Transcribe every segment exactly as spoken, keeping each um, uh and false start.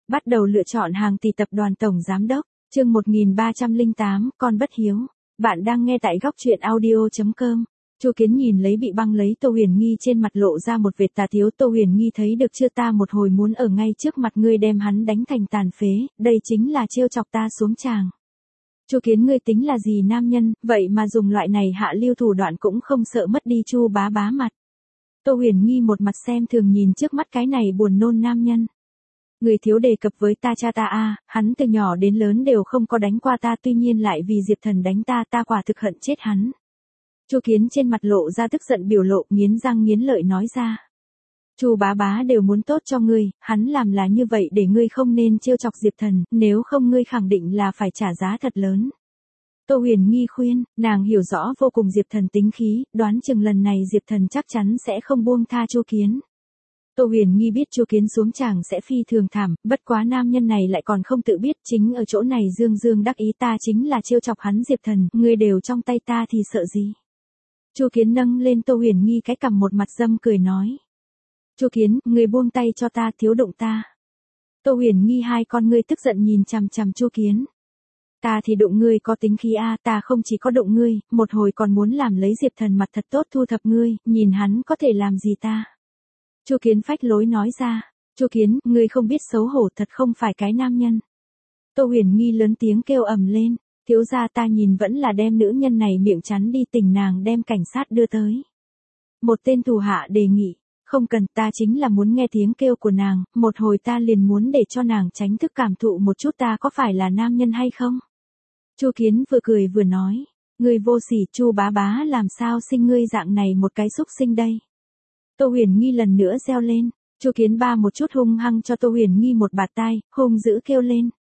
Bắt đầu lựa chọn hàng tỷ tập đoàn tổng giám đốc, chương một nghìn ba trăm lẻ tám, con bất hiếu. Bạn đang nghe tại góc truyện audio chấm com. Chu Kiến nhìn lấy bị băng lấy Tô Huyền Nghi trên mặt lộ ra một vệt tà thiếu. Tô Huyền Nghi thấy được chưa, ta một hồi muốn ở ngay trước mặt ngươi đem hắn đánh thành tàn phế, đây chính là trêu chọc ta xuống tràng. Chu Kiến, ngươi tính là gì nam nhân, vậy mà dùng loại này hạ lưu thủ đoạn cũng không sợ mất đi Chu bá bá mặt. Tô Huyền Nghi một mặt xem thường nhìn trước mắt cái này buồn nôn nam nhân. Người thiếu đề cập với ta cha ta a, à, hắn từ nhỏ đến lớn đều không có đánh qua ta, tuy nhiên lại vì Diệp Thần đánh ta, ta quả thực hận chết hắn. Chu Kiến trên mặt lộ ra tức giận biểu lộ, nghiến răng nghiến lợi nói ra. Chu bá bá đều muốn tốt cho ngươi, hắn làm là như vậy để ngươi không nên trêu chọc Diệp Thần, nếu không ngươi khẳng định là phải trả giá thật lớn. Tô Huyền Nghi khuyên, nàng hiểu rõ vô cùng Diệp Thần tính khí, đoán chừng lần này Diệp Thần chắc chắn sẽ không buông tha Chu Kiến. Tô Huyền Nghi biết Chu Kiến xuống tràng sẽ phi thường thảm, bất quá nam nhân này lại còn không tự biết, chính ở chỗ này dương dương đắc ý, ta chính là trêu chọc hắn Diệp Thần, ngươi đều trong tay ta thì sợ gì. Chu Kiến nâng lên Tô Huyền Nghi cái cằm một mặt dâm cười nói. Chu Kiến, ngươi buông tay cho ta, thiếu đụng ta. Tô Huyền Nghi hai con ngươi tức giận nhìn chằm chằm Chu Kiến. Ta thì đụng ngươi có tính khí a, à, ta không chỉ có đụng ngươi, một hồi còn muốn làm lấy Diệp Thần mặt thật tốt thu thập ngươi, nhìn hắn có thể làm gì ta. Chu Kiến phách lối nói ra. Chu Kiến, ngươi không biết xấu hổ, thật không phải cái nam nhân. Tô Huyền Nghi lớn tiếng kêu ầm lên. Thiếu gia, ta nhìn vẫn là đem nữ nhân này miệng chắn đi, tỉnh nàng đem cảnh sát đưa tới. Một tên thủ hạ đề nghị. Không cần, ta chính là muốn nghe tiếng kêu của nàng, một hồi ta liền muốn để cho nàng tránh thức cảm thụ một chút ta có phải là nam nhân hay không. Chu Kiến vừa cười vừa nói. Ngươi vô sỉ, Chu bá bá làm sao sinh ngươi dạng này một cái xúc sinh đây. Tô Huyền Nghi lần nữa reo lên. Chu Kiến ba một chút hung hăng cho Tô Huyền Nghi một bạt tai, hung dữ kêu lên.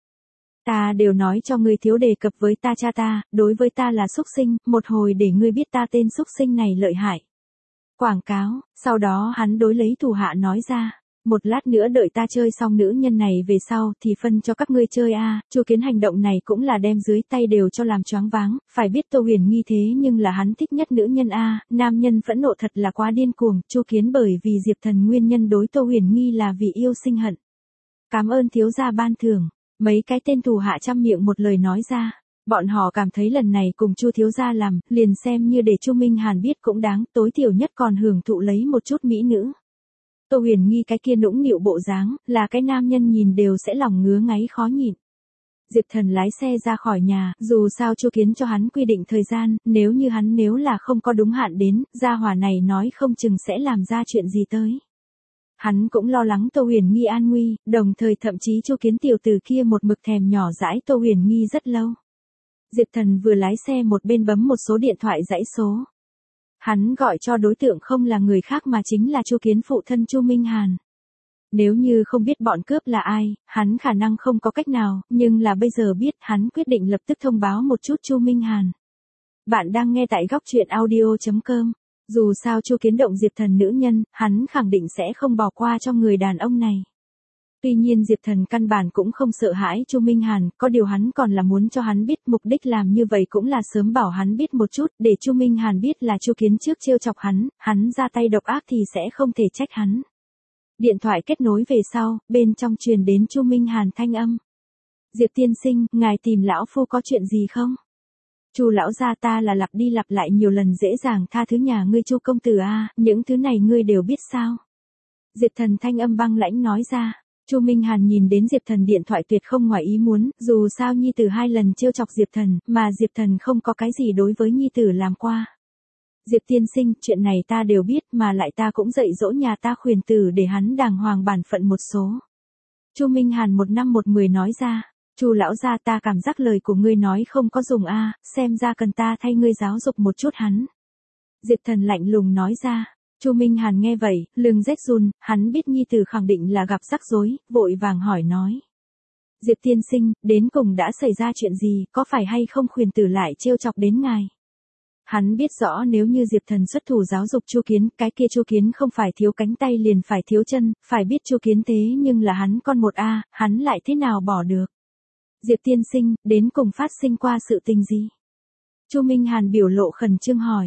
Ta đều nói cho ngươi thiếu đề cập với ta cha ta, đối với ta là xúc sinh, một hồi để ngươi biết ta tên xúc sinh này lợi hại. Quảng cáo, sau đó hắn đối lấy thủ hạ nói ra. Một lát nữa đợi ta chơi xong nữ nhân này về sau thì phân cho các ngươi chơi a. À. Chu Kiến hành động này cũng là đem dưới tay đều cho làm choáng váng, phải biết Tô Huyền Nghi thế nhưng là hắn thích nhất nữ nhân a, à. Nam nhân phẫn nộ thật là quá điên cuồng, Chu Kiến bởi vì Diệp Thần nguyên nhân đối Tô Huyền Nghi là vì yêu sinh hận. Cảm ơn thiếu gia ban thưởng, mấy cái tên thủ hạ trăm miệng một lời nói ra. Bọn họ cảm thấy lần này cùng Chu thiếu gia làm, liền xem như để Chu Minh Hàn biết cũng đáng, tối thiểu nhất còn hưởng thụ lấy một chút mỹ nữ. Tô Huyền Nghi cái kia nũng nịu bộ dáng, là cái nam nhân nhìn đều sẽ lòng ngứa ngáy khó nhịn. Diệp Thần lái xe ra khỏi nhà, dù sao Chu Kiến cho hắn quy định thời gian, nếu như hắn nếu là không có đúng hạn đến, gia hỏa này nói không chừng sẽ làm ra chuyện gì tới. Hắn cũng lo lắng Tô Huyền Nghi an nguy, đồng thời thậm chí Chu Kiến tiểu tử kia một mực thèm nhỏ dãi Tô Huyền Nghi rất lâu. Diệp Thần vừa lái xe một bên bấm một số điện thoại dãy số. Hắn gọi cho đối tượng không là người khác mà chính là Chu Kiến phụ thân Chu Minh Hàn. Nếu như không biết bọn cướp là ai, hắn khả năng không có cách nào, nhưng là bây giờ biết, hắn quyết định lập tức thông báo một chút Chu Minh Hàn. Bạn đang nghe tại góc truyện audio chấm com. Dù sao Chu Kiến động Diệp Thần nữ nhân, hắn khẳng định sẽ không bỏ qua cho người đàn ông này. Tuy nhiên Diệp Thần căn bản cũng không sợ hãi Chu Minh Hàn, có điều hắn còn là muốn cho hắn biết, mục đích làm như vậy cũng là sớm bảo hắn biết một chút, để Chu Minh Hàn biết là Chu Kiến trước trêu chọc hắn, hắn ra tay độc ác thì sẽ không thể trách hắn. Điện thoại kết nối về sau, bên trong truyền đến Chu Minh Hàn thanh âm. Diệp tiên sinh, ngài tìm lão phu có chuyện gì không? Chu lão gia, ta là lặp đi lặp lại nhiều lần dễ dàng tha thứ nhà ngươi Chu công tử a, à, những thứ này ngươi đều biết sao? Diệp Thần thanh âm băng lãnh nói ra. Chu Minh Hàn nhìn đến Diệp Thần điện thoại tuyệt không ngoài ý muốn, dù sao nhi tử hai lần trêu chọc Diệp Thần, mà Diệp Thần không có cái gì đối với nhi tử làm qua. Diệp tiên sinh, chuyện này ta đều biết, mà lại ta cũng dạy dỗ nhà ta khuyển tử để hắn đàng hoàng bản phận một số. Chu Minh Hàn một năm một mười nói ra. Chu lão gia, ta cảm giác lời của ngươi nói không có dùng a, à, xem ra cần ta thay ngươi giáo dục một chút hắn. Diệp Thần lạnh lùng nói ra. Chu Minh Hàn nghe vậy, lưng rét run, hắn biết nhi tử khẳng định là gặp rắc rối, vội vàng hỏi nói. Diệp tiên sinh, đến cùng đã xảy ra chuyện gì, có phải hay không khuyển tử lại trêu chọc đến ngài? Hắn biết rõ nếu như Diệp Thần xuất thủ giáo dục Chu Kiến, cái kia Chu Kiến không phải thiếu cánh tay liền phải thiếu chân, phải biết Chu Kiến thế nhưng là hắn con một a, hắn lại thế nào bỏ được? Diệp tiên sinh, đến cùng phát sinh qua sự tình gì? Chu Minh Hàn biểu lộ khẩn trương hỏi.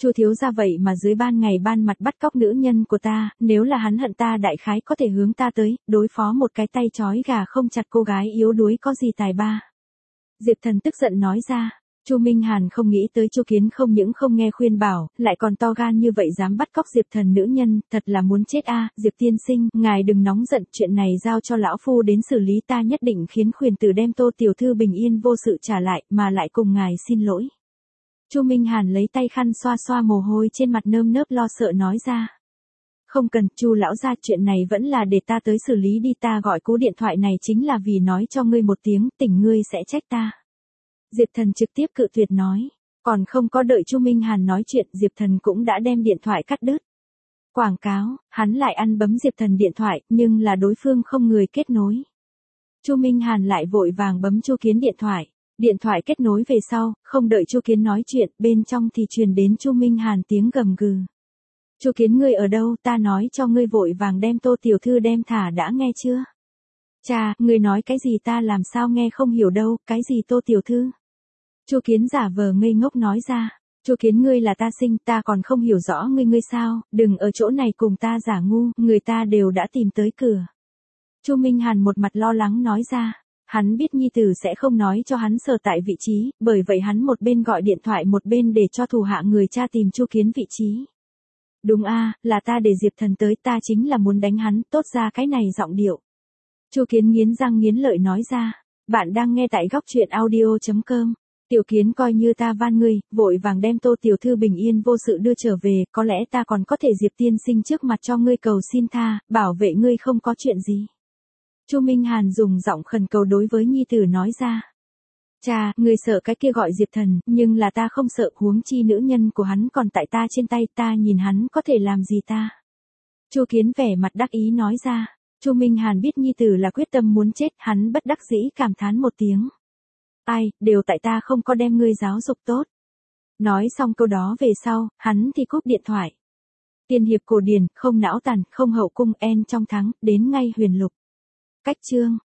Chu thiếu gia vậy mà dưới ban ngày ban mặt bắt cóc nữ nhân của ta, nếu là hắn hận ta đại khái có thể hướng ta tới, đối phó một cái tay trói gà không chặt cô gái yếu đuối có gì tài ba. Diệp Thần tức giận nói ra. Chu Minh Hàn không nghĩ tới Chu Kiến không những không nghe khuyên bảo, lại còn to gan như vậy dám bắt cóc Diệp Thần nữ nhân, thật là muốn chết a. Diệp tiên sinh, ngài đừng nóng giận, chuyện này giao cho lão phu đến xử lý, ta nhất định khiến khuyển tử đem Tô tiểu thư bình yên vô sự trả lại, mà lại cùng ngài xin lỗi. Chu Minh Hàn lấy tay khăn xoa xoa mồ hôi trên mặt nơm nớp lo sợ nói ra. Không cần, Chu lão gia, chuyện này vẫn là để ta tới xử lý đi, ta gọi cú điện thoại này chính là vì nói cho ngươi một tiếng, tỉnh ngươi sẽ trách ta. Diệp Thần trực tiếp cự tuyệt nói, còn không có đợi Chu Minh Hàn nói chuyện, Diệp Thần cũng đã đem điện thoại cắt đứt. Quảng cáo, hắn lại ăn bấm Diệp Thần điện thoại, nhưng là đối phương không người kết nối. Chu Minh Hàn lại vội vàng bấm Chu Kiến điện thoại, điện thoại kết nối về sau, không đợi Chu Kiến nói chuyện, bên trong thì truyền đến Chu Minh Hàn tiếng gầm gừ. Chu Kiến, ngươi ở đâu, ta nói cho ngươi vội vàng đem Tô tiểu thư đem thả, đã nghe chưa? Chà, ngươi nói cái gì ta làm sao nghe không hiểu đâu, cái gì Tô tiểu thư? Chu Kiến giả vờ ngây ngốc nói ra. Chu Kiến, ngươi là ta sinh, ta còn không hiểu rõ ngươi ngươi sao, đừng ở chỗ này cùng ta giả ngu, người ta đều đã tìm tới cửa. Chu Minh Hàn một mặt lo lắng nói ra. Hắn biết nhi tử sẽ không nói cho hắn sở tại vị trí, bởi vậy hắn một bên gọi điện thoại một bên để cho thủ hạ người cha tìm Chu Kiến vị trí. Đúng a, là ta để Diệp Thần tới, ta chính là muốn đánh hắn, tốt ra cái này giọng điệu. Chu Kiến nghiến răng nghiến lợi nói ra. Bạn đang nghe tại góc truyện audio chấm com. Tiểu Kiến, coi như ta van ngươi, vội vàng đem Tô tiểu thư bình yên vô sự đưa trở về, có lẽ ta còn có thể Diệp tiên sinh trước mặt cho ngươi cầu xin tha, bảo vệ ngươi không có chuyện gì. Chu Minh Hàn dùng giọng khẩn cầu đối với nhi tử nói ra. Cha, ngươi sợ cái kia gọi Diệp Thần, nhưng là ta không sợ, huống chi nữ nhân của hắn còn tại ta trên tay, ta nhìn hắn có thể làm gì ta. Chu Kiến vẻ mặt đắc ý nói ra. Chu Minh Hàn biết nhi tử là quyết tâm muốn chết, hắn bất đắc dĩ cảm thán một tiếng. Ai, đều tại ta không có đem ngươi giáo dục tốt. Nói xong câu đó về sau, hắn thì cúp điện thoại. Tiên hiệp cổ điển, không não tàn, không hậu cung, en trong thắng, đến ngay huyền lục. Cách chương.